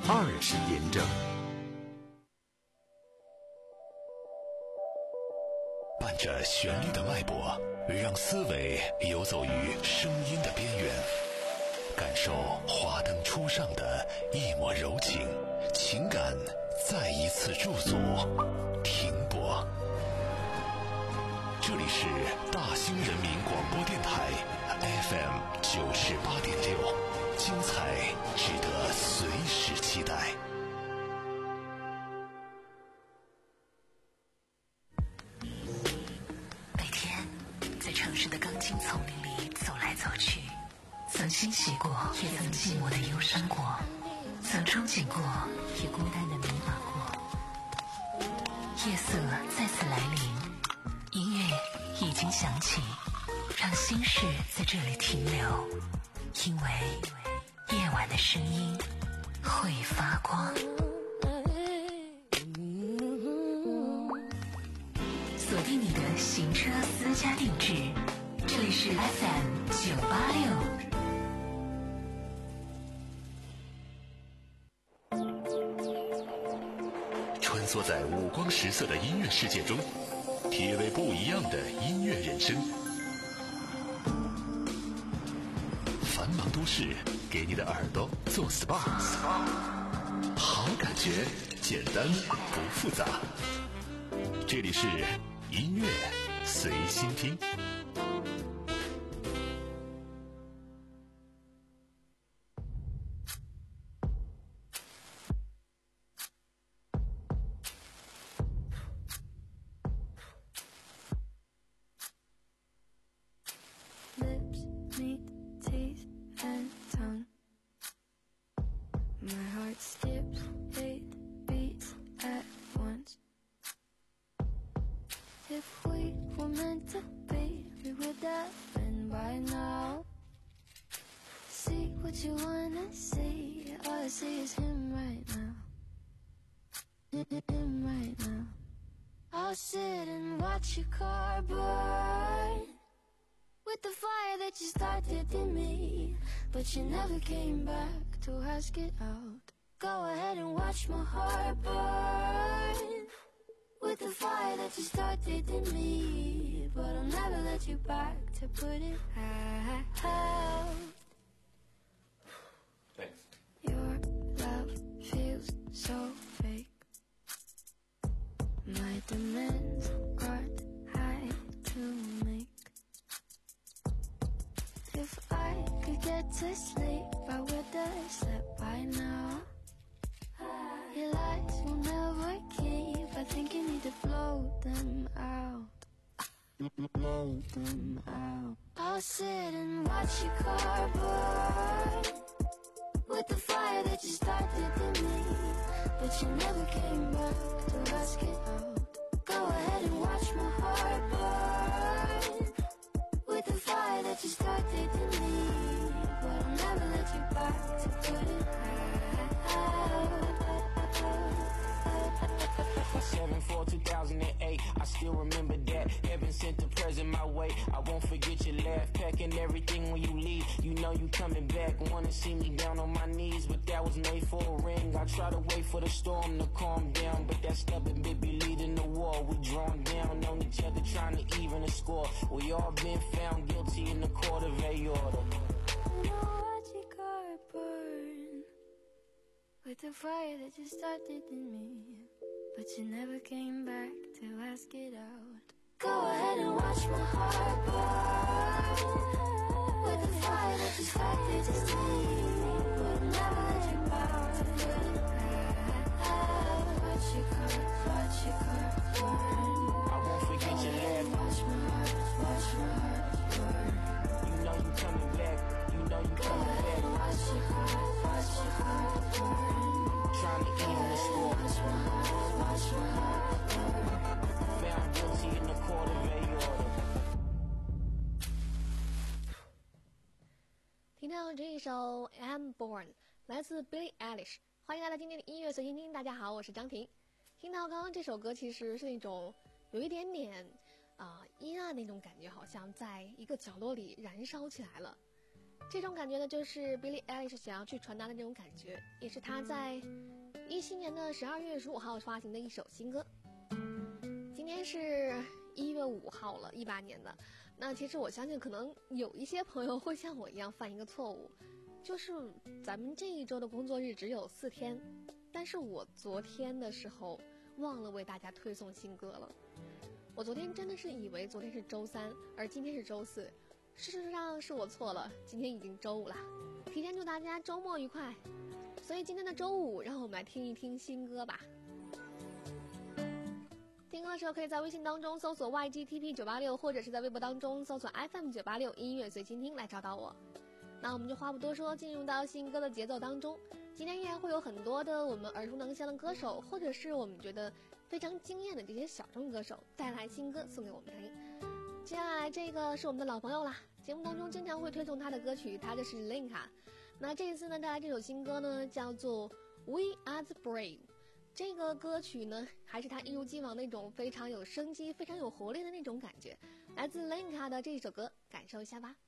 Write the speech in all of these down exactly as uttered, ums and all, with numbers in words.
二十点整。 伴着旋律的脉搏，让思维游走于声音的边缘，感受华灯初上的一抹柔情，情感再一次驻足停泊。这里是大兴人民广播电台 F M 九十八点六，精彩值得随时期待。 每天在城市的钢筋丛林里走来走去，曾欣喜过，也曾寂寞的忧伤过，曾憧憬过，也孤单的迷茫过。夜色再次来临，音乐已经响起，让心事在这里停留，因为夜晚的声音会发光。锁定你的行车私家定制，这里是 F M 九八六。 穿梭在五光十色的音乐世界中，体味不一样的音乐人生。繁忙都市给你的耳朵做 S P A， 好感觉简单不复杂。这里是音乐随心听。 But you never came back to ask it out. Go ahead and watch my heart burn with the fire that you started in me. But I'll never let you back to put it out. Thanks. Your love feels so fake. My demands aren't high to make. If I could get to sleep, I would have slept by now. Your lies will never keep. I think you need to blow them out. Blow them out. I'll sit and watch your car burn with the fire that you started in me. But you never came back to ask it out. Go ahead and watch my heart burn with the fire that you started in me. But I'll never let you back to put it out. seven four two thousand eight, I still remember that. Heaven sent the present my way. I won't forget your laugh, packing everything when you leave. You know you coming back, wanna see me down on my knees, but that was made for a ring. I try to wait for the storm to calm down, but that stubborn baby leading the war. We drawn down on each other, trying to even the score. We all been found guilty in the court of aorta. Watch your car burn with the fire that you started in me. But you never came back to ask it out. Go ahead and watch my heart burn with the fire that you started in me. But I'll never let you back to put it out. Watch your car, watch your car burn. I won't forget your laugh. Watch my heart, watch my heart burn. You know you coming back, you know you Go coming ahead back. and watch your car, watch your car burn. Trying to even the score. Watch my heart, watch my heart burn. Found guilty in the court of aorta. 听到这一首 I'm Born 来自 Billie Eilish， 欢迎来到今天的音乐随心听。大家好，我是张婷。听到刚刚这首歌其实是那种有一点点啊、呃、阴暗那种感觉，好像在一个角落里燃烧起来了。 这种感觉呢，就是 Billie Eilish 想要去传达的这种感觉，也是她在一七年的十二月十五号发行的一首新歌。今天是一月五号了，一八年的。那其实我相信，可能有一些朋友会像我一样犯一个错误，就是咱们这一周的工作日只有四天，但是我昨天的时候忘了为大家推送新歌了。我昨天真的是以为昨天是周三，而今天是周四。事实上是我错了，今天已经周五了。提前祝大家周末愉快。所以今天的周五，让我们来听一听新歌吧。听歌的时候可以在微信当中搜索 Y G T P 九八六， 或者是在微博当中搜索 F M 九八六 音乐随心听来找到我。那我们就话不多说，进入到新歌的节奏当中。今天依然会有很多的我们耳熟能详的歌手，或者是我们觉得非常惊艳的这些小众歌手带来新歌送给我们听。接下来这个是我们的老朋友啦，节目当中经常会推送他的歌曲，他就是 Linka。 那这一次呢带来这首新歌呢叫做 We Are The Brave。 这个歌曲呢还是他一如既往那种非常有生机非常有活力的那种感觉，来自 Linka 的这一首歌，感受一下吧。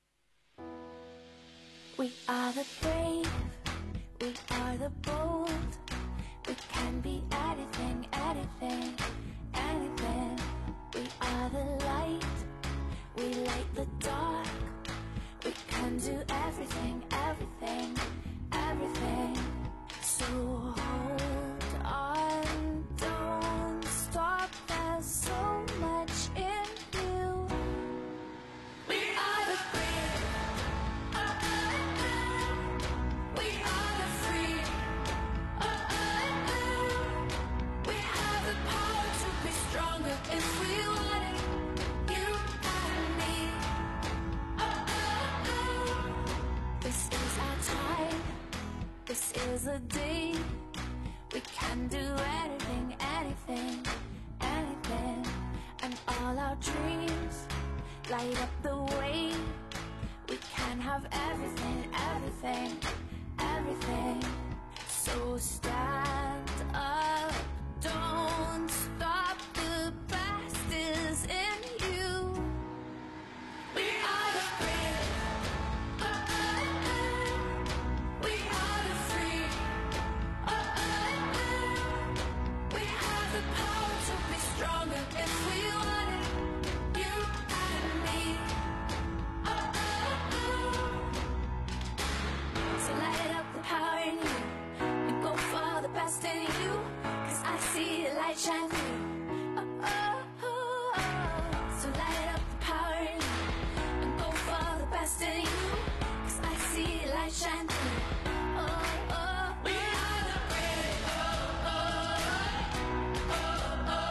We are the brave, we are the bold, we can be anything, anything, anything. We are the light, we light the dark, we can do everything, everything, everything. So hold on, don't stop, there's so much in you. We are the brave, oh, oh, oh. We are the free, oh, oh, oh. We have the power to be stronger if we want it, you and me, oh, oh, oh. This is our time, this is a day, we can do anything, anything, anything. And all our dreams light up the way, we can have everything, everything, everything. So stand up, don't stop, the best is in you. We are the brave, oh, oh, oh. We are the free, oh, oh, oh. We have the power to be stronger if we want it, you and me, oh, oh, oh. So light up the power in you and go for the best in you, 'cause I see the light shine through, oh, oh, oh, oh. So light up the power in you and go for the best in you, 'cause I see the light shine through, oh, oh. We are the brave, oh, oh, oh, oh, oh,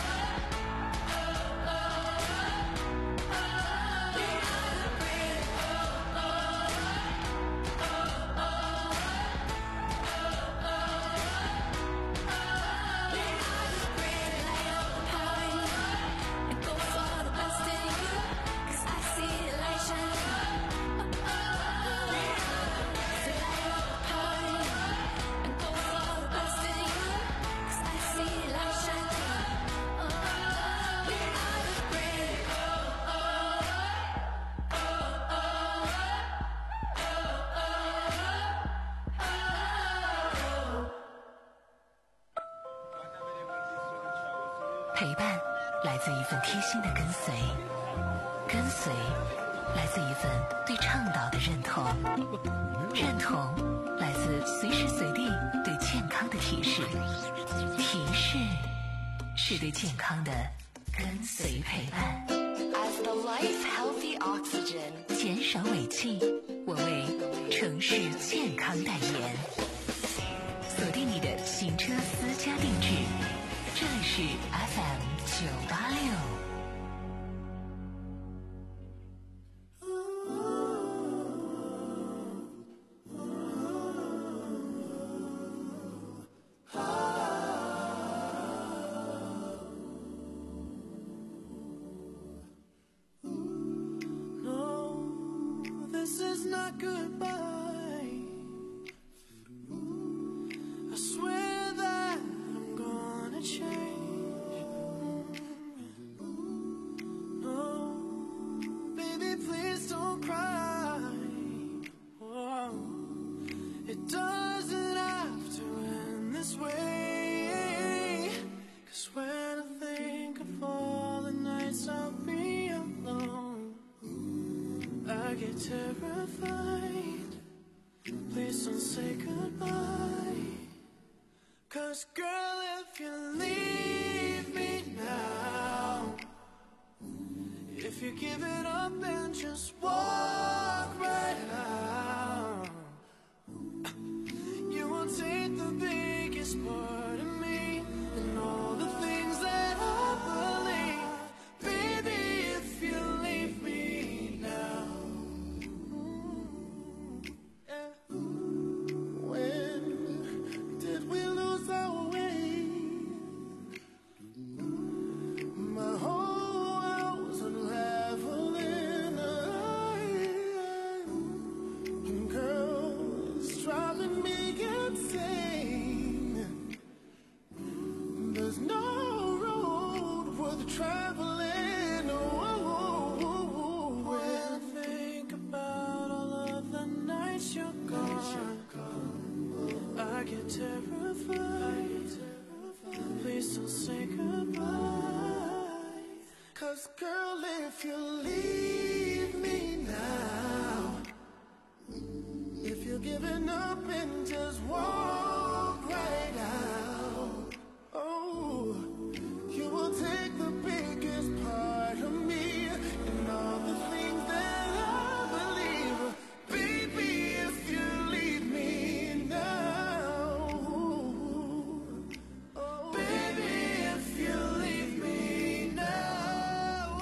oh, oh. We are the brave, oh, oh, oh, oh, oh, oh. We are the brave, light up the power in you and go for the best in you, 'cause I see the light shine through, oh, oh. We are the brave, so light up the power in you and go for the best in you, 'cause I see the light shine through, oh, oh. We are the brave, oh, oh, oh, oh, oh, oh. 陪伴来自一份贴心的跟随，跟随来自一份对倡导的认同，认同来自随时随地对健康的提示，提示是对健康的跟随陪伴。As the life healthy oxygen， 减少尾气，我为城市健康代言。锁定你的行车私家定制，这里是 F M 九八六。 I get terrified. Please don't say goodbye. Cause girl, if you leave me now, if you give it up and just walk right out, you will take the biggest part of me and all the things that I believe. Baby, if you leave me now. When did we lose our way? My whole world's unraveling. Girl, it's driving me insane. There's no road worth traveling. Oh, when I think about all of the nights you're gone, I get terrified. Please don't say goodbye. Cause girl, if you leave me now, if you're giving up and just walk right out, oh, you will take the biggest part of me and all the things that I believe. Baby, if you leave me now, oh, baby, if you leave me now,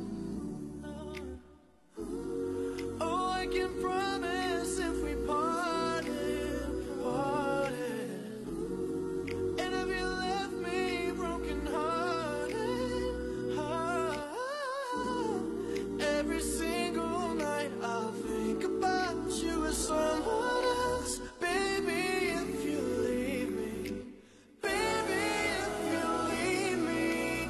oh, I can promise if we parted, parted, and if you left me broken hearted, heart, every single night I'll think about you as someone else. Baby, if you leave me, baby, if you leave me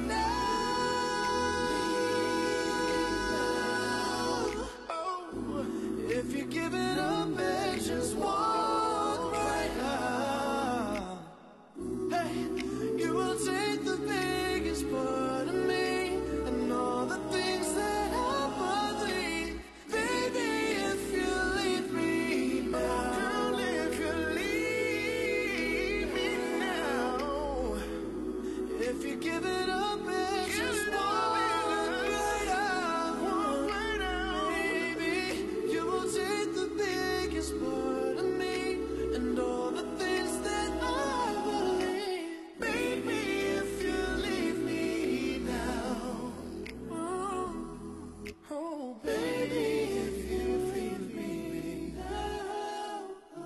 now, oh, if you give it up and just walk right out, hey, you will take the biggest part of me and all the things that I believe. Baby, if you leave me now, girl, if you leave me now, if you give it up and just walk right out, walk right out, baby, you will take the biggest part of me and all the things that I believe. Baby, if you leave me now, oh, oh, baby, if you leave me now,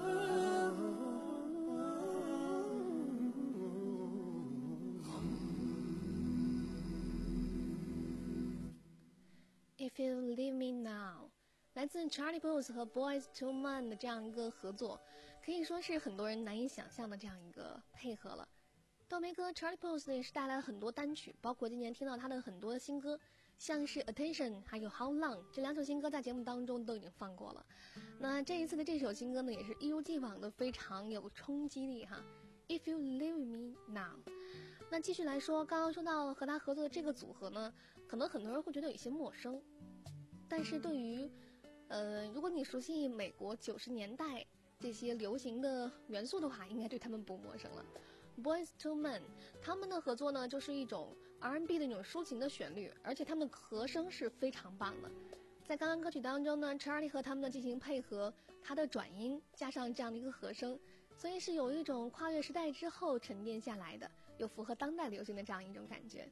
If You Leave Me Now， 来自 Charlie Puth 和 Boyz two Men 的这样一个合作，可以说是很多人难以想象的这样一个配合了。豆梅哥 Charlie Puth 也是带来了很多单曲，包括今年听到他的很多的新歌，像是 Attention 还有 How Long 这两首新歌在节目当中都已经放过了。那这一次的这首新歌呢，也是一如既往的非常有冲击力哈。If You Leave Me Now。那继续来说，刚刚说到和他合作的这个组合呢，可能很多人会觉得有一些陌生，但是对于呃，如果你熟悉美国九十年代这些流行的元素的话，应该对他们不陌生了。Boyz two Men 他们的合作呢，就是一种 R and B 的那种抒情的旋律，而且他们的和声是非常棒的。在刚刚歌曲当中呢 Charlie 和他们的进行配合，他的转音加上这样的一个和声，所以是有一种跨越时代之后沉淀下来的，又符合当代流行的这样一种感觉。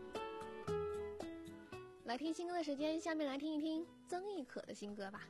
来听新歌的时间，下面来听一听曾轶可的新歌吧。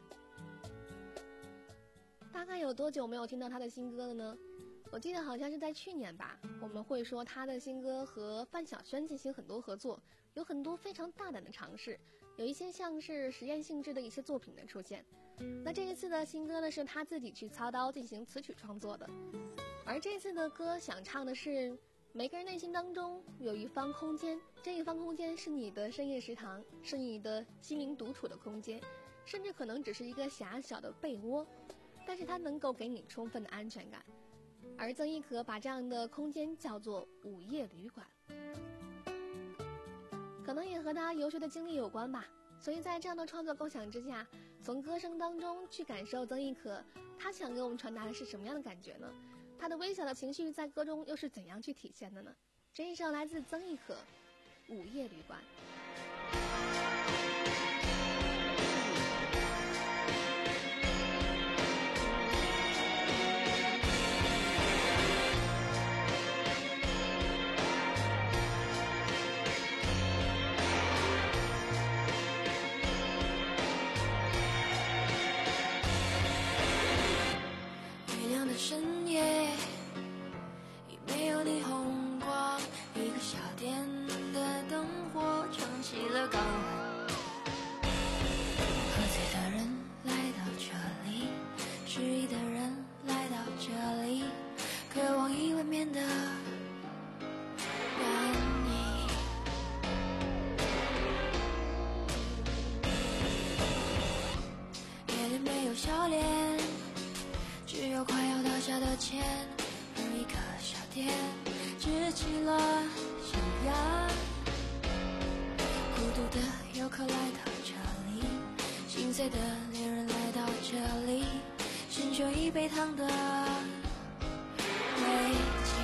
大概有多久没有听到他的新歌了呢？我记得好像是在去年吧，我们会说他的新歌和范晓萱进行很多合作，有很多非常大胆的尝试，有一些像是实验性质的一些作品的出现。那这一次的新歌呢，是他自己去操刀进行词曲创作的，而这次的歌想唱的是每个人内心当中有一方空间，这一方空间是你的深夜食堂，是你的心灵独处的空间，甚至可能只是一个狭小的被窝，但是它能够给你充分的安全感。而曾轶可把这样的空间叫做午夜旅馆，可能也和他游学的经历有关吧。所以在这样的创作构想之下， 从歌声当中去感受曾轶可她想给我们传达的是什么样的感觉呢？她的微小的情绪在歌中又是怎样去体现的呢？这一首来自曾轶可《午夜旅馆》。 深夜已没有霓虹光，一个小店的灯火撑起了港湾。喝醉的人来到这里，失意的人来到这里，渴望已未眠的暖意。夜里没有笑脸，只有快要倒下的钱，而一个小店支起了悬崖。孤独的游客来到这里，心碎的恋人来到这里，寻求一杯汤的慰藉。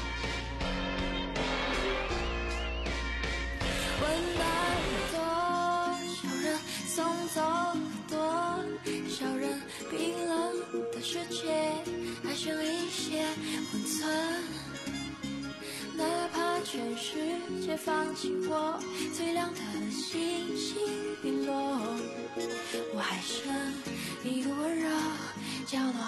问来了多少人，送走了多少人，冰冷的世界还剩一些温存，哪怕全世界放弃我，最亮的星星陨落，我还剩一个温柔角落。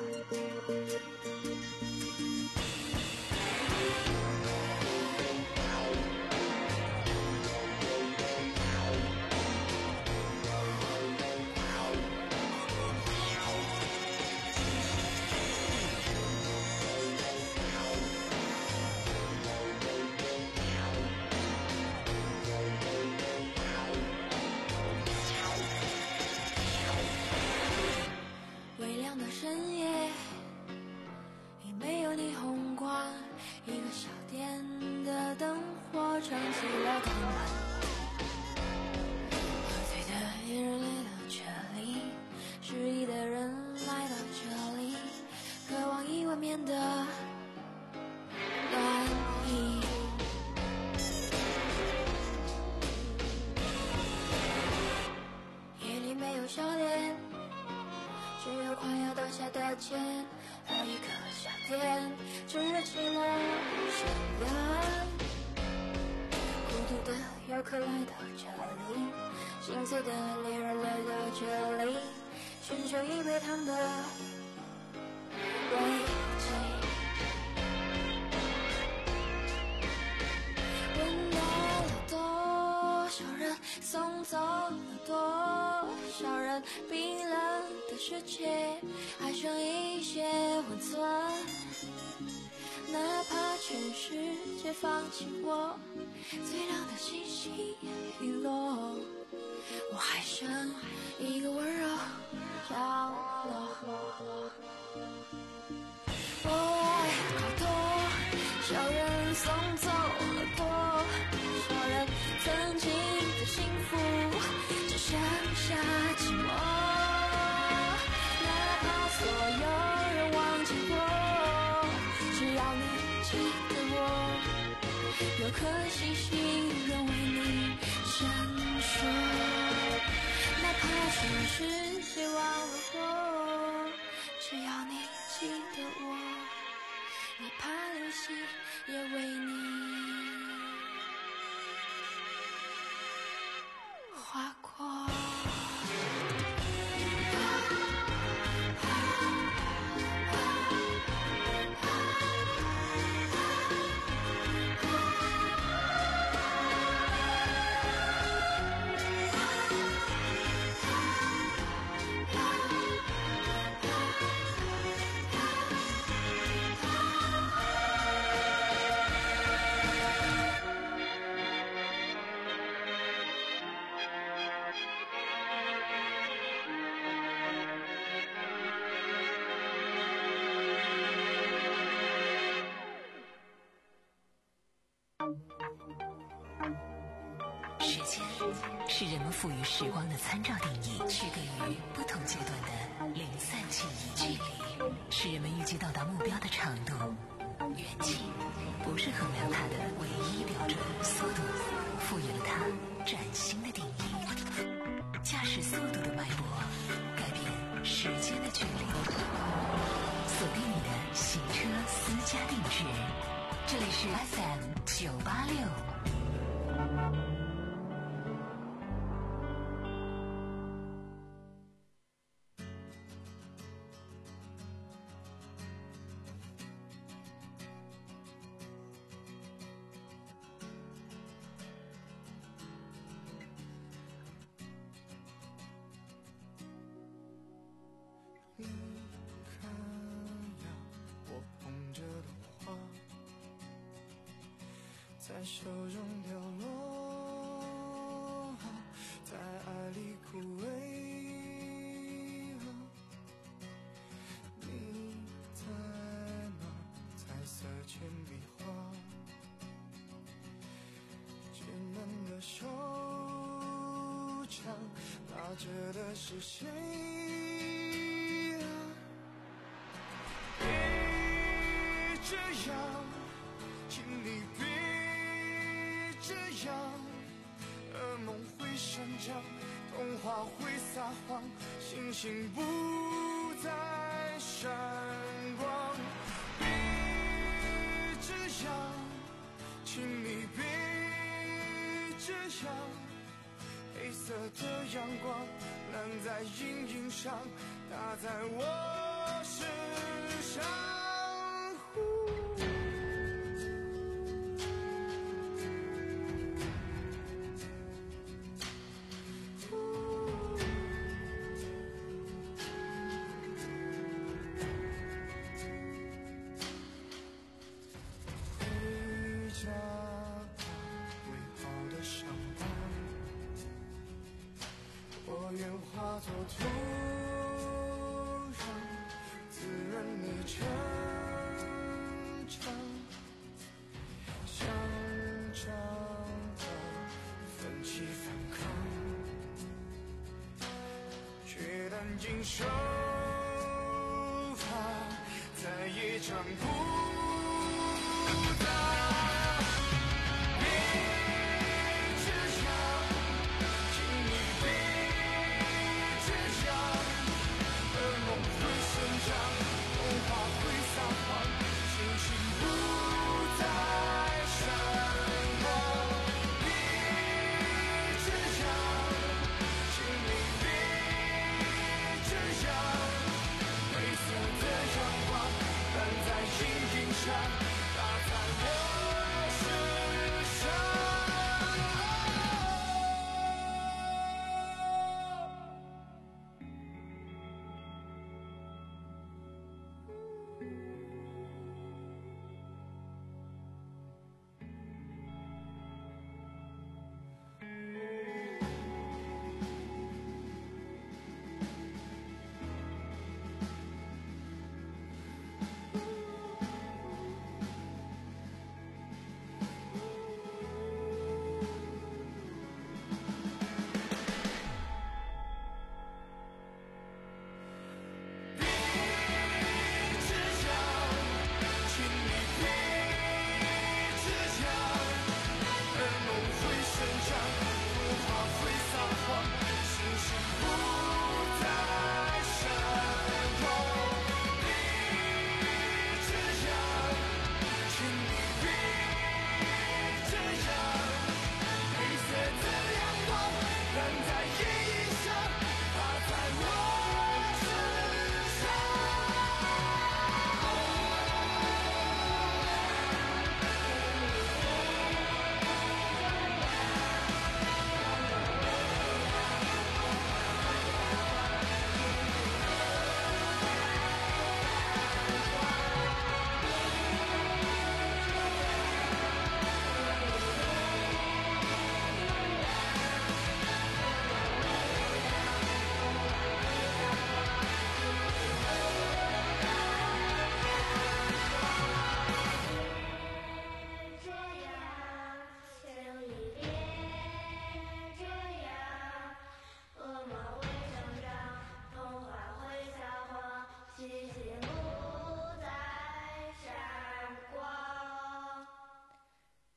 深夜已没有霓虹光，一个小店的灯火撑起了港湾。喝醉的恋人来到这里，失意的人来到这里，渴望已未眠的暖意。夜里没有笑脸，只有快要倒下的钱，而一个小店支起了悬崖。孤独的游客来到这里，心碎的恋人来到这里，寻求一杯汤的慰藉。问来了多少人，送走了多少人，冰冷的世界还剩一些温存，哪怕全世界放弃我，最亮的星星陨落，我还剩一个温柔角落。我爱了多少人，送走了多少人，曾经的幸福只剩下寂寞，哪怕所有人忘记我，只要你记得我，有颗星星仍为你闪烁，哪怕全世界忘了我，只要你记得我，哪怕流星也为你划过。 时间是人们赋予时光的参照定义，区隔于不同阶段的零散记忆。距离是人们预计到达目标的长度，远近不是衡量它的唯一标准。速度赋予了它崭新的定义，驾驶速度的脉搏改变时间的距离。锁定你的行车私家定制，这里是 F M 九八六。 在手中流落，在爱里枯萎。你在哪？彩色铅笔画，稚嫩的手掌拿着的是谁啊？别这样，请你别这样，噩梦会生长，童话会撒谎，星星不再闪光。别这样，请你别这样，黑色的阳光烂在阴影上，打在我身上。化作土壤，滋润你成长，想找到奋起反抗，却担惊受怕，再也唱不到。打在我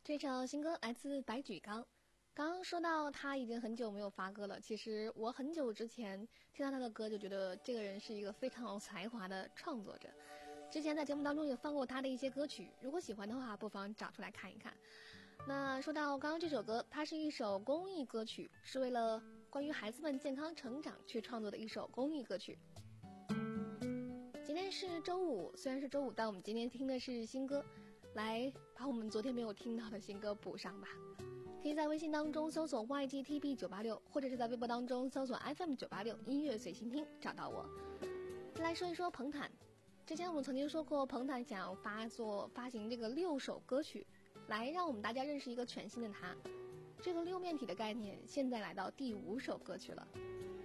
这首新歌来自白举纲。刚刚说到他已经很久没有发歌了，其实我很久之前听到他的歌就觉得这个人是一个非常有才华的创作者。之前在节目当中也放过他的一些歌曲，如果喜欢的话不妨找出来看一看。那说到刚刚这首歌，它是一首公益歌曲，是为了关于孩子们健康成长去创作的一首公益歌曲。今天是周五，虽然是周五，但我们今天听的是新歌，来把我们昨天没有听到的新歌补上吧。可以在微信当中搜索 Y G T B 九八六， 或者是在微博当中搜索 F M 九八六 音乐随心听找到我。再来说一说彭坦，之前我们曾经说过，彭坦想要发作发行这个六首歌曲，来让我们大家认识一个全新的他。这个六面体的概念现在来到第五首歌曲了。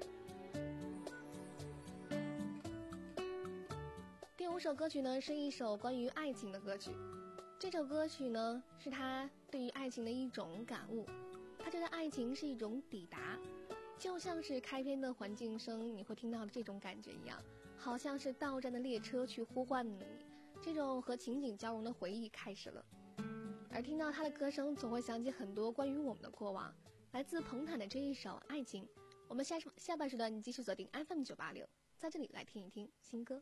第五首歌曲呢，是一首关于爱情的歌曲。这首歌曲呢，是他对于爱情的一种感悟。他觉得爱情是一种抵达，就像是开篇的环境声你会听到的这种感觉一样，好像是到站的列车去呼唤了你，这种和情景交融的回忆开始了。而听到他的歌声，总会想起很多关于我们的过往。来自彭坦的这一首《爱情》，我们下下半时段你继续锁定 F M 九八六，在这里来听一听新歌。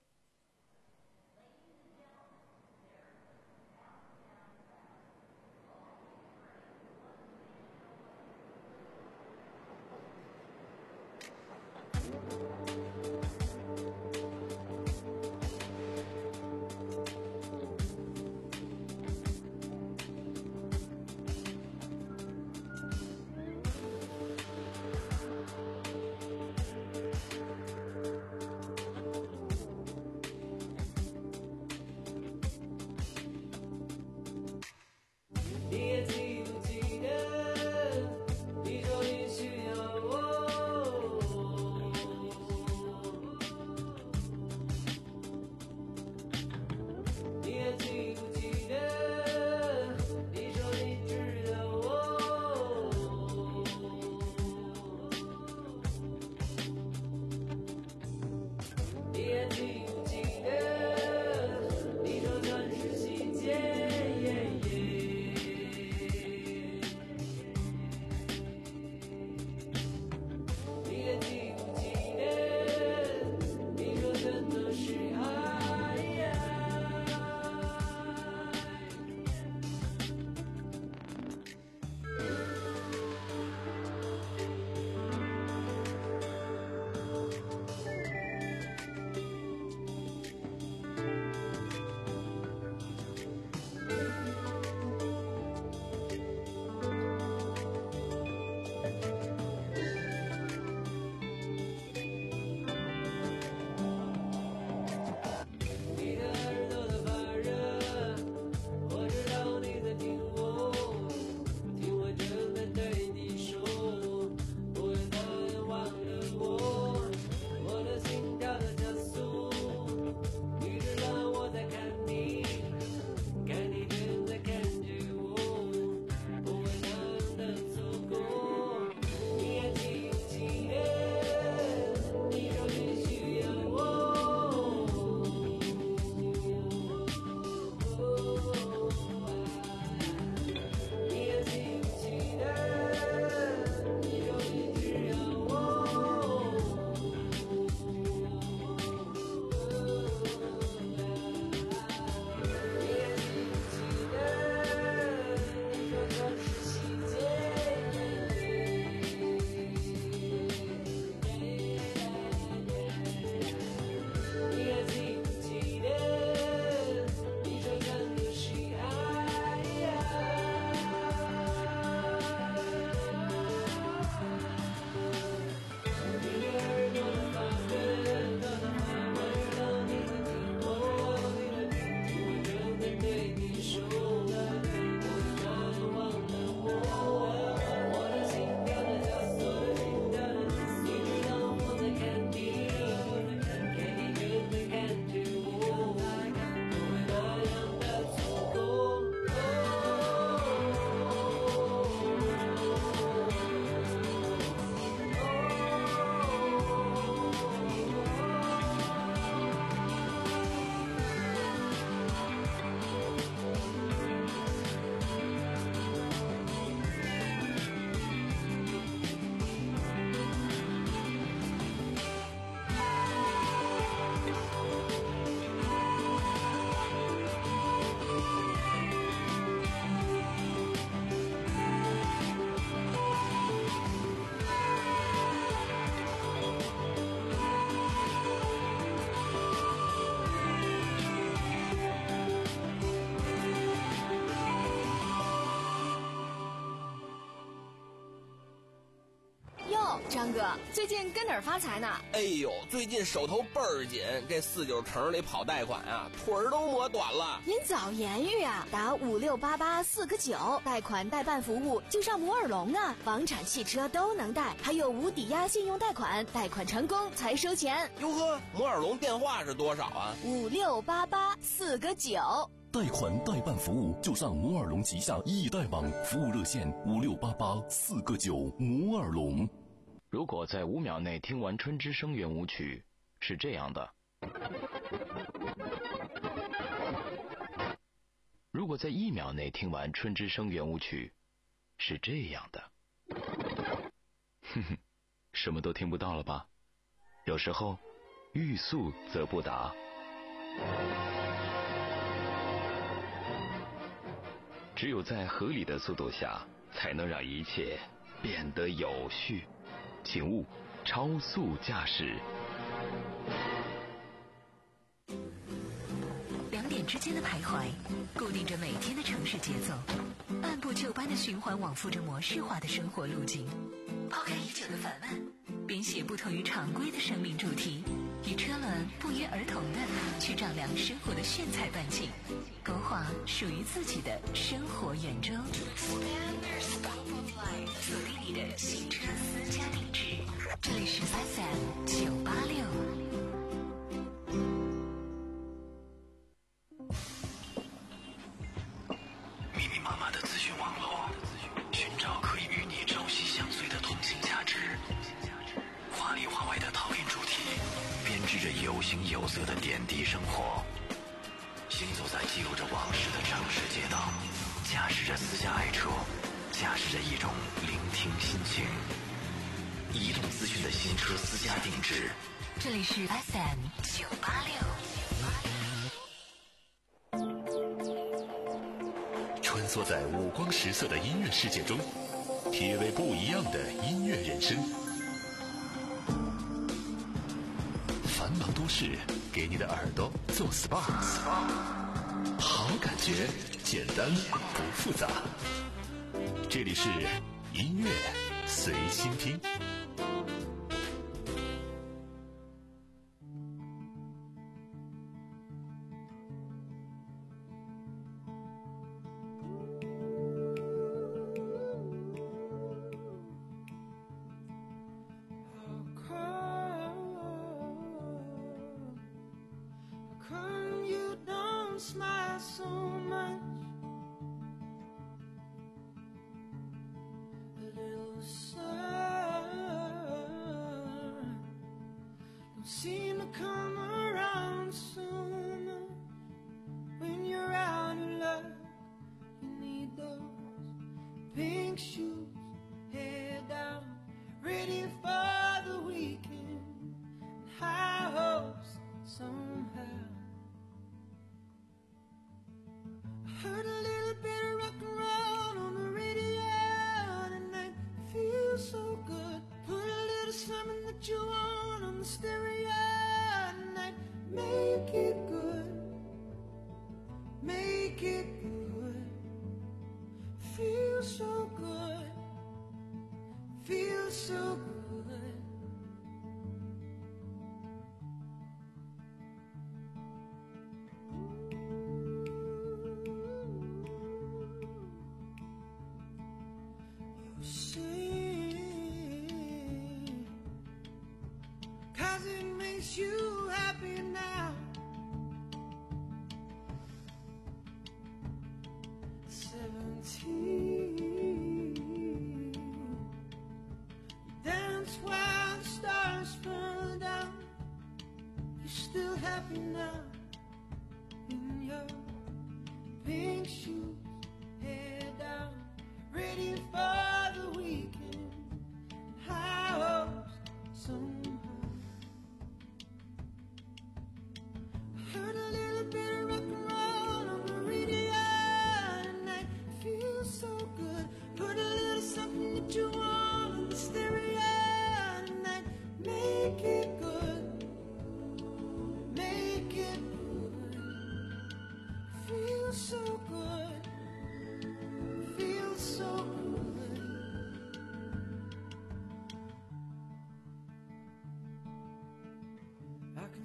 哟，张哥，最近跟哪儿发财呢？ 哎呦，最近手头倍儿紧，这四九城里跑贷款啊，腿儿都磨短了。 您早言语啊，打五六八八四个九，贷款代办服务就上摩尔龙啊，房产、汽车都能贷，还有无抵押信用贷款，贷款成功才收钱。 哟呵，摩尔龙电话是多少啊？ 五六八八四个九。 贷款代办服务就上摩尔龙旗下易贷网，服务热线五六八八四个九。摩尔龙。 如果在五秒内听完《春之声》圆舞曲，是这样的；如果在一秒内听完《春之声》圆舞曲，是这样的。哼哼，什么都听不到了吧？有时候，欲速则不达。只有在合理的速度下，才能让一切变得有序。请勿超速驾驶。 两点之间的徘徊，固定着每天的城市节奏，按部就班的循环往复着模式化的生活路径。抛开已久的烦闷，编写不同于常规的生命主题，与车轮不约而同的去丈量生活的炫彩半径，勾画属于自己的生活圆周。锁定你的行车私家定制，这里是 F M 九八六。 密密麻麻的资讯网络，寻找可以与你朝夕相随的通信价值。华里华外的讨论主题，编织着有形有色的点滴生活。行走在记录着往事的城市街道，驾驶着私家爱车，驾驶着一种聆听心情。移动资讯的新车私家定制， 这里是 F M 九八六。 穿梭在五光十色的音乐世界中，体味不一样的音乐人生。繁忙都市，给你的耳朵做 S P A， 好感觉，简单不复杂。这里是音乐随心听。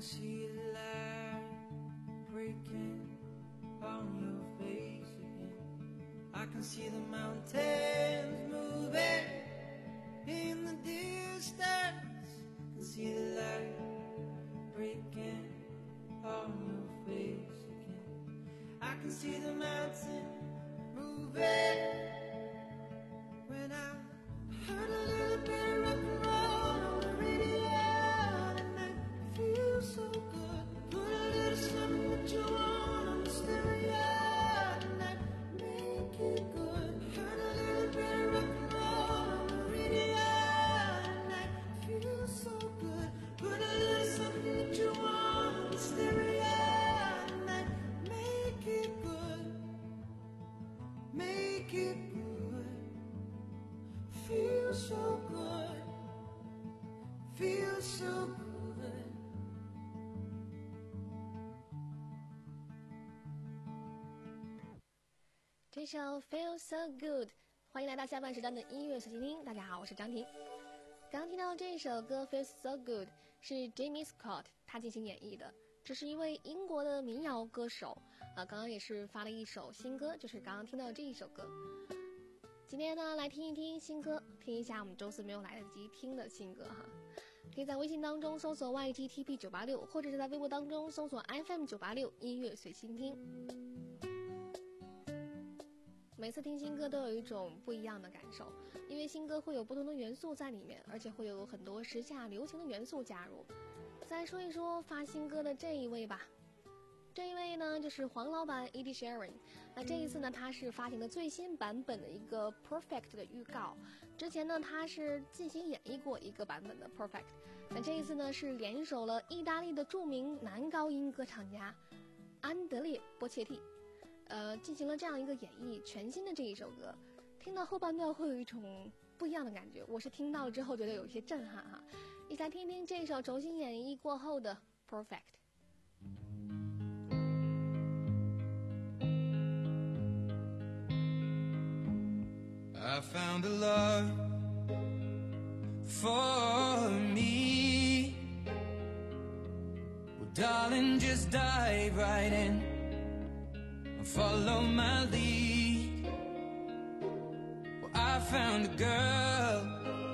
see the light breaking on your face again. I can see the mountains moving in the distance. I can see the light breaking on your face again. I can see the mountain moving. When I heard a little bit of rock and roll on the radio, and I feel so good. Put a little something that you want on the stereo, and I make it good. Heard a little bit of rock and roll on the radio, and I feel so good. Put a little something that you want on the stereo, and I make it good. Make it good. Feel so good. Feel so good. 这首 Feel So Good， 欢迎来到下半时段的音乐小倾听。大家好，我是张婷。刚刚听到这首歌 Feel So Good 是 Jamie Scott 他进行演绎的，这是一位英国的民谣歌手啊，刚刚也是发了一首新歌，就是刚刚听到的这一首歌。今天呢，来听一听新歌，听一下我们周四没有来得及听的新歌哈。可以在微信当中搜索 Y G T P 九八六， 或者是在微博当中搜索 F M 九八六 音乐随心听。每次听新歌都有一种不一样的感受，因为新歌会有不同的元素在里面，而且会有很多时下流行的元素加入。再说一说发新歌的这一位吧，这一位呢就是黄老板 Ed Sheeran。那这一次呢，他是发行的最新版本的一个 Perfect 的预告。之前呢，他是进行演绎过一个版本的 Perfect。那这一次呢，是联手了意大利的著名男高音歌唱家安德烈·波切蒂。呃，进行了这样一个演绎，全新的这一首歌，听到后半段会有一种不一样的感觉。我是听到了之后觉得有一些震撼哈，一起来听听这首重新演绎过后的 Perfect。I found a love for me. Well, darling, just dive right in. Follow my lead. Well, I found a girl,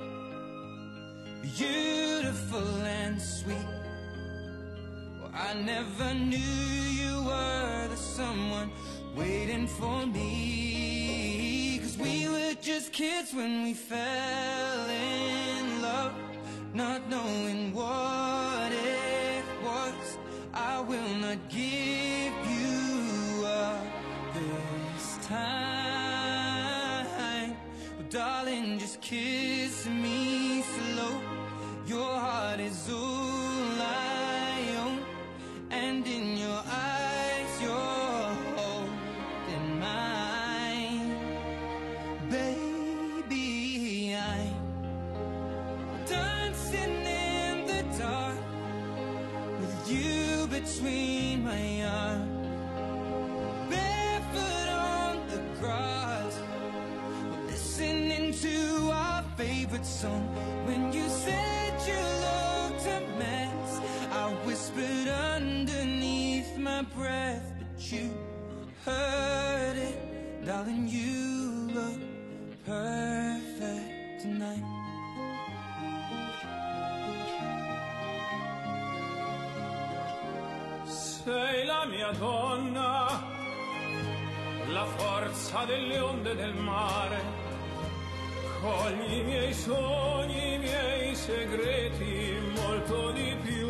beautiful and sweet. Well, I never knew you were the someone waiting for me. 'Cause we were just kids when we fell in love, not knowing what it was. I will not give you up this time. Well, darling, just kiss me slow. Your heart is all I own, and in your eyes you're holding mine. Baby, I'm dancing in the dark with you between my arms, barefoot on the grass, listening to our favorite song. When you said you looked a mess, I whispered underneath my breath, but you heard it. Darling, you look perfect tonight. Sei la mia donna, la forza delle onde del mare. Cogli i miei sogni, i miei segreti, molto di più.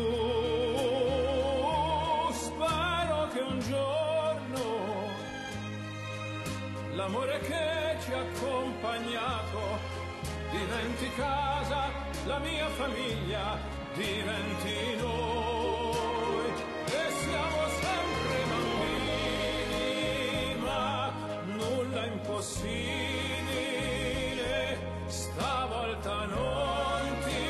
Spero che un giorno l'amore che ci ha accompagnato diventi casa, la mia famiglia diventi noi. E siamo sempre bambini, ma nulla è impossibile, stavolta non ti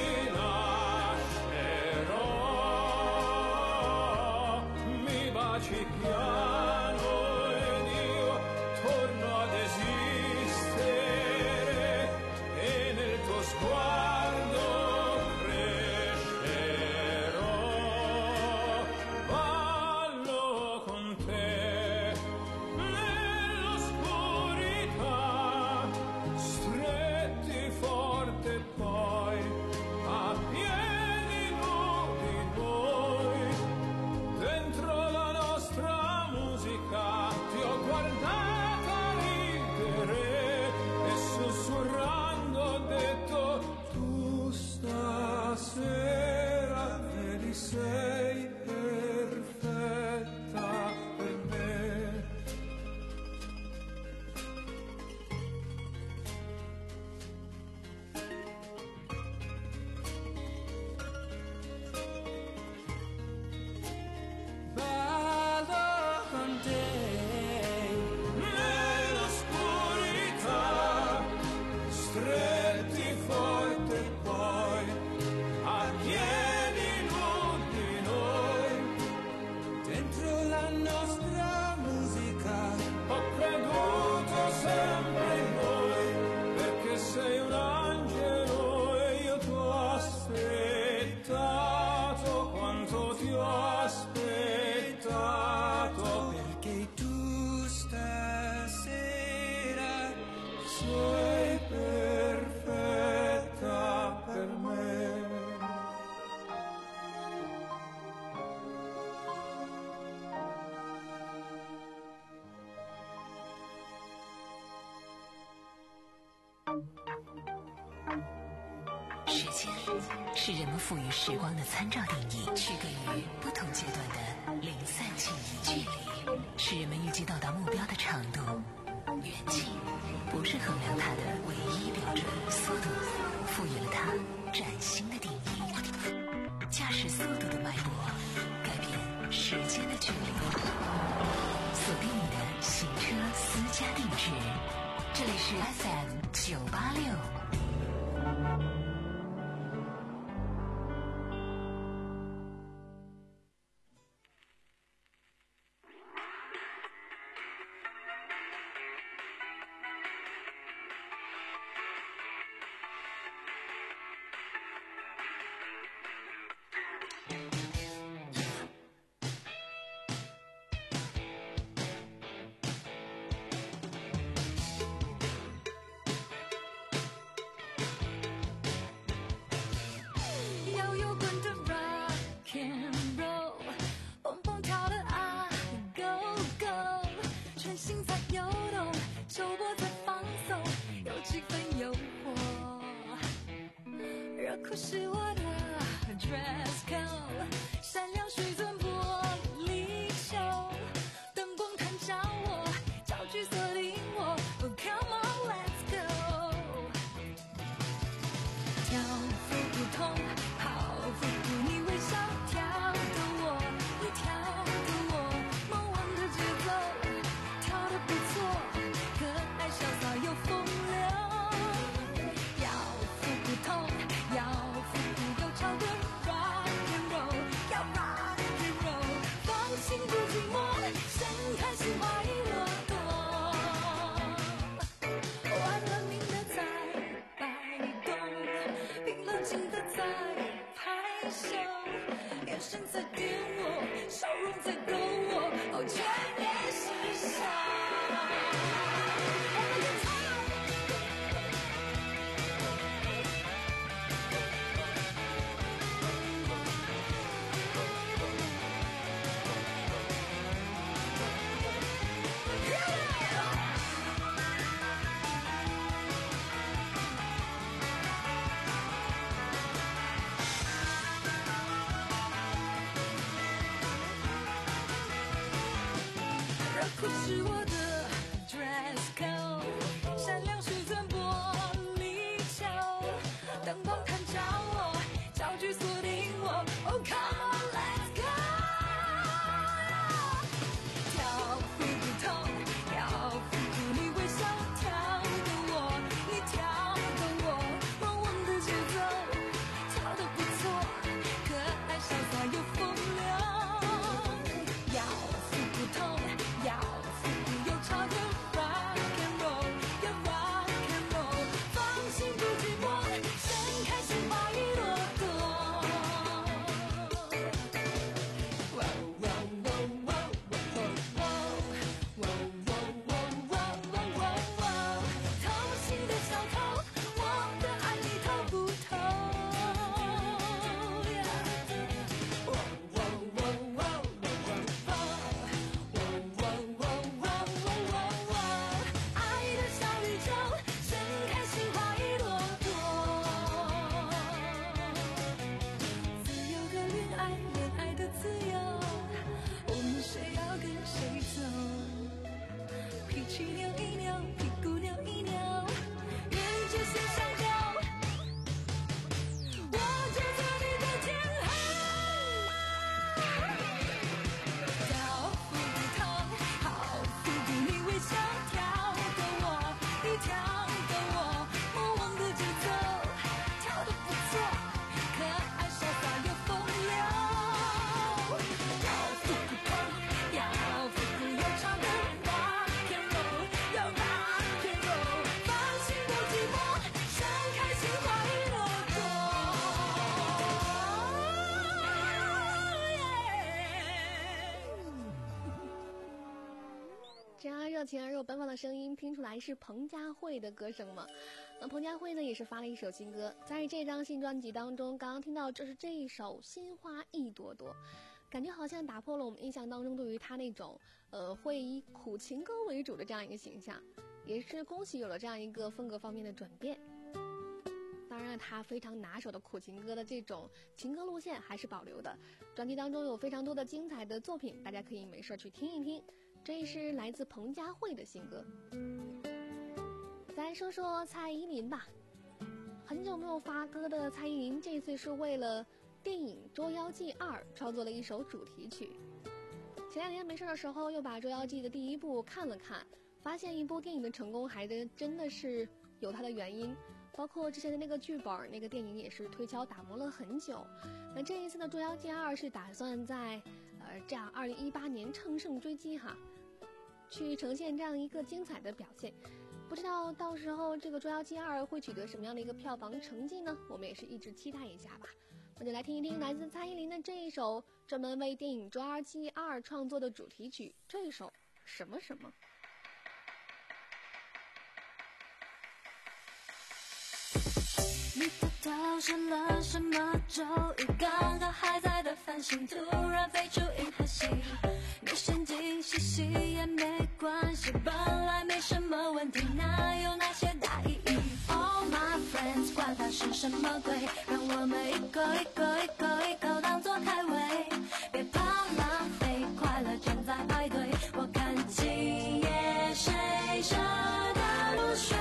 lascerò. Mi baci piano ed io torno ad esistere, e nel tuo sguardo crescerò. 间是人们赋予时光的参照定义，区隔于不同阶段的零散记忆。距离是人们预计到达目标的长度，远近不是衡量它的唯一标准。速度赋予了它崭新的定义，驾驶速度的脉搏改变时间的距离。锁定你的行车私家定制，这里是 F M 九八六。 可是我的 dress code 闪亮水准玻璃球，灯光探照我，焦距锁定我 oh, come on let's go， 跳舞不同好复古，你微笑跳的我，你跳的我，梦幻的节奏跳得不错，可爱潇洒又风流，要复古痛要复古又潮的 rock and roll， 要 rock and roll， 放心不寂寞，盛开心花一朵朵，玩了命的在摆动，拼了劲的在拍手，眼神在点我，笑容在勾我，哦，全面时尚。可是我的 dress code 闪亮水准玻璃球，灯光探照我，焦距锁定我 oh come on let's go， 跳舞不痛要复古，你微笑跳的我，你跳的我，梦幻的节奏跳得不错，可爱潇洒又风流，要复古痛要复古又潮的 rock and roll， 要 rock and roll， 放心不寂寞，盛开心花一朵朵。哇哇哇哇哇哇哇哇哇哇！偷心的小偷，我的爱你偷不透？哇哇哇哇哇哇！爱的小宇宙，盛开心花一朵朵。自由的恋爱，恋爱的自由，我们谁要跟谁走？脾气扭一扭，屁股扭一扭，沿着线上走，我就做你的天后。跳复古痛，好复古，你微笑跳的我，你跳的我，梦幻的节奏跳得不错，可爱潇洒又风流，要复古痛，要复古又潮的 rock and roll， 要 rock and roll， 放心不寂寞，盛开心花一朵朵。 这样热情而又奔放的声音听出来是彭佳慧的歌声吗？那彭佳慧呢也是发了一首新歌，在这张新专辑当中，刚刚听到就是这一首《心花一朵朵》，感觉好像打破了我们印象当中对于她那种呃会以苦情歌为主的这样一个形象，也是恭喜有了这样一个风格方面的转变。当然然他非常拿手的苦情歌的这种情歌路线还是保留的。专辑当中有非常多的精彩的作品，大家可以没事去听一听。这是来自彭佳慧的新歌。再说说蔡依林吧，很久没有发歌的蔡依林这次是为了电影《捉妖记二》创作了一首主题曲。前两天没事的时候又把《捉妖记》的第一部看了看，发现一部电影的成功还真的是有它的原因，包括之前的那个剧本，那个电影也是推敲打磨了很久。那这一次的《捉妖记二》是打算在呃这样二零一八年乘胜追击哈，去呈现这样一个精彩的表现。不知道到时候这个《捉妖记二》会取得什么样的一个票房成绩呢？我们也是一直期待一下吧。那就来听一听来自蔡依林的这一首专门为电影《捉妖记二》创作的主题曲，这一首什么什么。 你偷偷写了什么咒语？刚刚还在的繁星突然飞出银河系，你先进细细也没关系，本来没什么问题，哪有那些大意义 ？All my friends， 管它是什么鬼，让我们一个一个一个一个当作开胃，别怕浪费，快乐正在排队，我看今夜谁舍得入睡。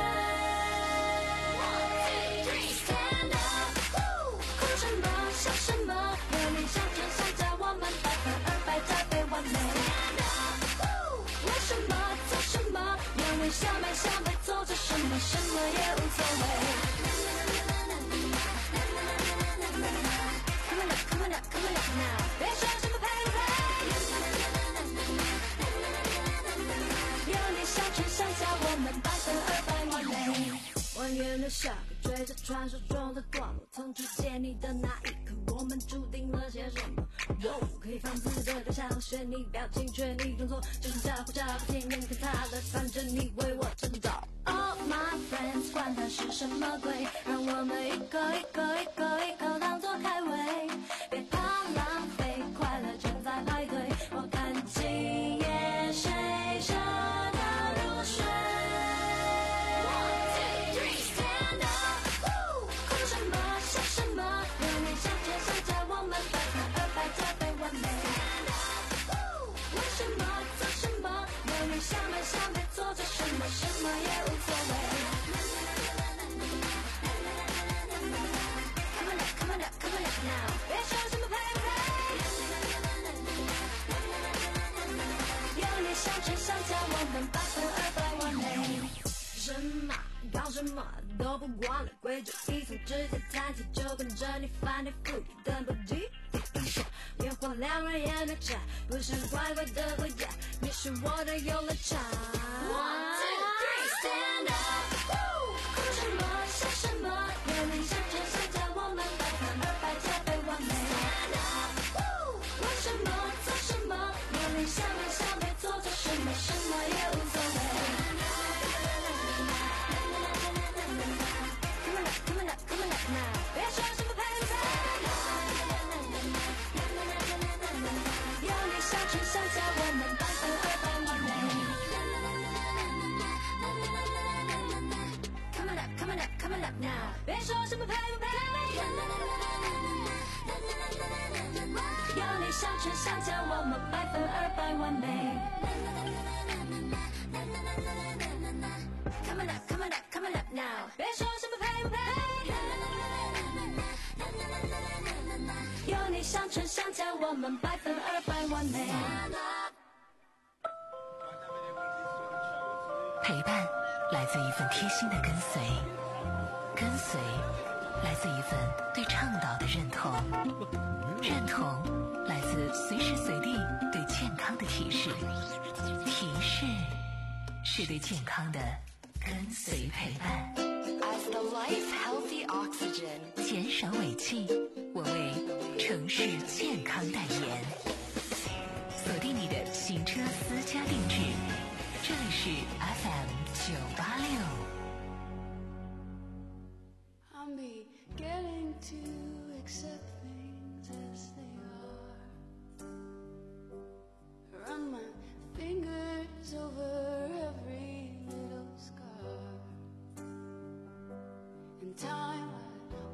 想没想没做着什么，什么也无所谓。Come on up, come on up, come on up now， 别说什么配不配。有你相衬相加，我们百分二百完美。蜿蜒的小河追着传说中的光路，从遇见你的那一刻，我们注定了些什么？哦，可以放肆的对象，学你表情，却你动作，就是这或这不听人看他的，反正你为我征兆。All my friends， 管它是什么鬼，让我们一个一个一个一个当作开胃，别怕浪费，快乐正在排队，我看今夜谁舍得入睡。Stand up， 哭什么笑什么，有你相衬相加，我们百分二百加倍完美。为什么做什么，有你想没想没做着什么，什么也无所谓。Come on up, come on up, come on up now， 别说什么配不配。有你相衬相加，我们百分二百完美。什么搞什么都不管了，规矩一从指甲弹起，就跟着你翻天覆地，等不及一下，变化两人也能差，不是乖乖的回家，你是我的游乐场。One two three stand up， 哭什么笑什么，有你相衬相加，我们百分二百加倍完美。Stand up， 为什么做什么，有你想没想没做着什么，什么也无所谓。别说什么配不配，有你相衬相加，我们百分二百完美。Come on up, come on up, come on up now， 别说什么配不配，有你相衬相加，我们百分二百完美。Come on up, come on up, come on up now， 别说什么配不配。有你相衬相加，我们百分二百完美。 陪伴来自一份贴心的跟随，跟随来自一份对倡导的认同，认同来自随时随地对健康的提示，提示是对健康的跟随陪伴。As the life healthy oxygen， 减少尾气，我为城市健康代言。锁定你的行车私家定制，这里是 F M 九八六。 I'm beginning to accept things as they are. Run my fingers over every little scar. In time I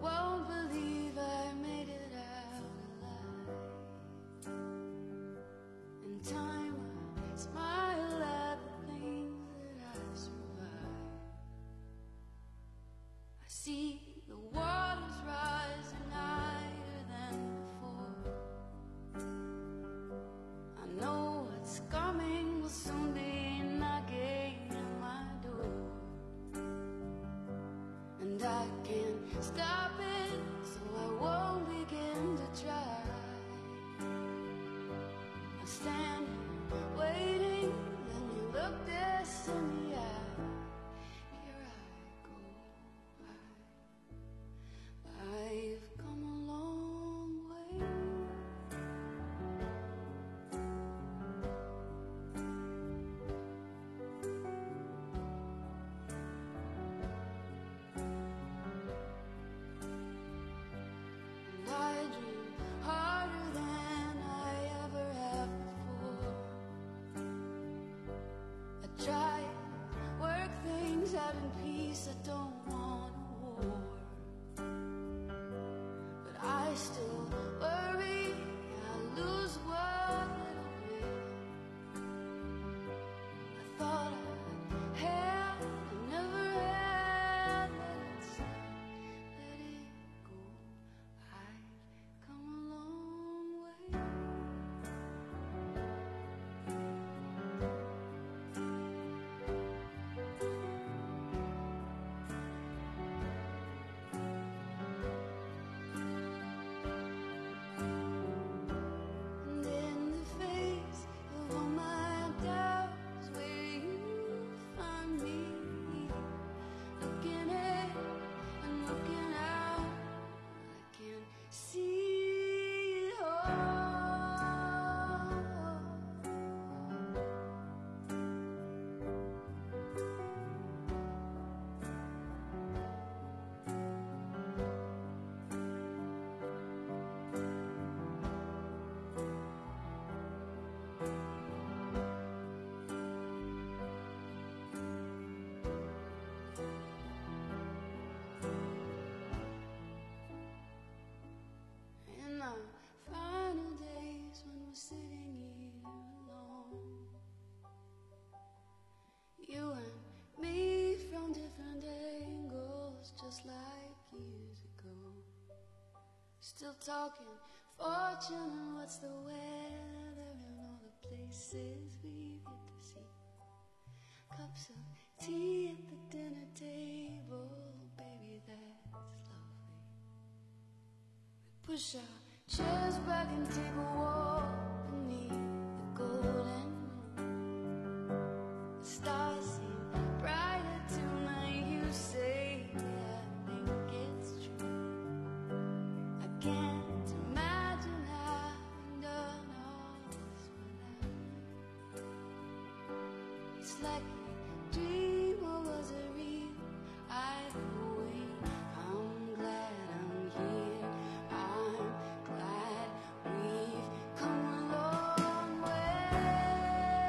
Still talking fortune and what's the weather and all the places we've yet to see. Cups of tea at the dinner table, baby, that's lovely. We push our chairs back and take a walk beneath the golden moon. The stars seem brighter tonight, you say, yeah, I think it's true. I can't imagine having done all this without you. It's like a dream or was it real? Either way, I'm glad I'm here. I'm glad we've come a long way.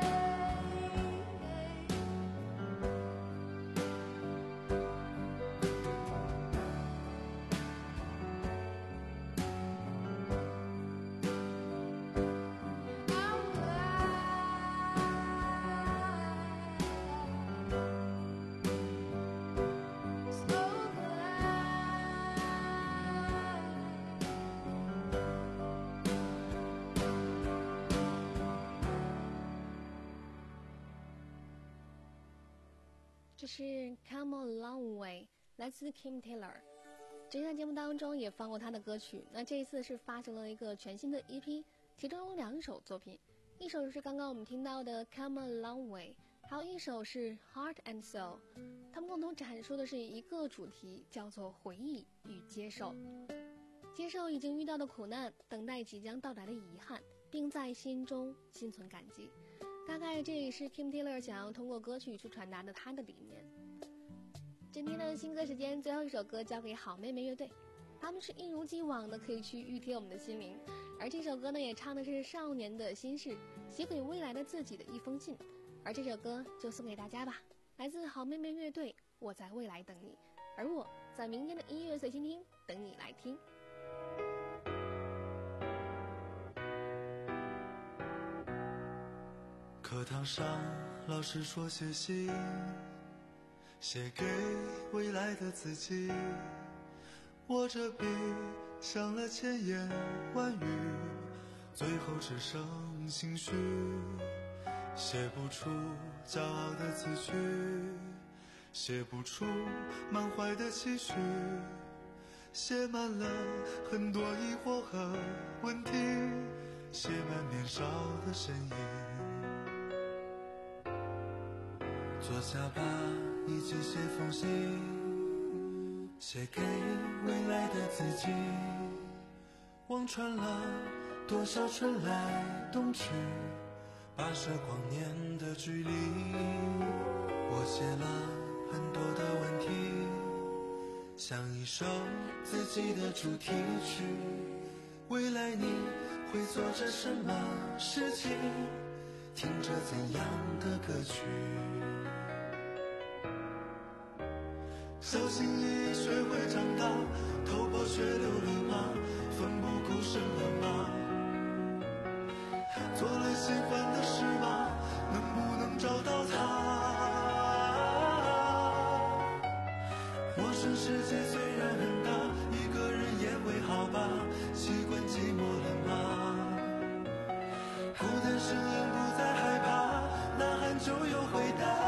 So 这是 Come a Long Way 来自 Kim Taylor。之前在节目当中也放过他的歌曲，那这一次是发行了一个全新的 E P， 其中有两首作品，一首是刚刚我们听到的 Come a Long Way， 还有一首是 Heart and Soul。 他们共同阐述的是一个主题，叫做回忆与接受。接受已经遇到的苦难，等待即将到来的遗憾，并在心中心存感激。大概这也是 Kim Taylor 想要通过歌曲去传达的他的理念。今天的新歌时间，最后一首歌交给好妹妹乐队，他们是一如既往的可以去熨贴我们的心灵，而这首歌呢也唱的是少年的心事，写给未来的自己的一封信，而这首歌就送给大家吧，来自好妹妹乐队，我在未来等你，而我在明天的音乐随心听等你来听。 课堂上老师说写信，写给未来的自己，握着笔想了千言万语，最后只剩心虚，写不出骄傲的字句，写不出满怀的期许，写满了很多疑惑和问题，写满年少的身影。坐下吧，一起写封信，写给未来的自己。望穿了多少春来冬去，跋涉光年的距离。我写了很多的问题，像一首自己的主题曲。未来你会做着什么事情，听着怎样的歌曲。小心翼翼学会长大，头破血流了吗？奋不顾身了吗？做了喜欢的事吗？能不能找到他？陌生世界虽然很大，一个人也会好吧？习惯寂寞了吗？孤单时能不再害怕，呐喊就有回答。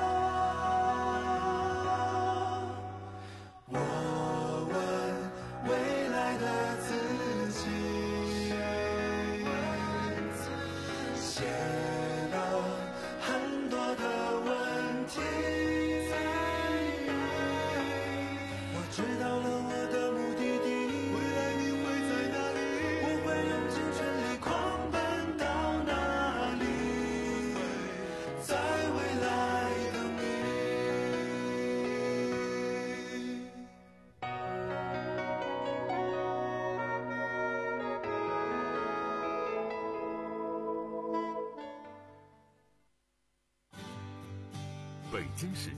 北京市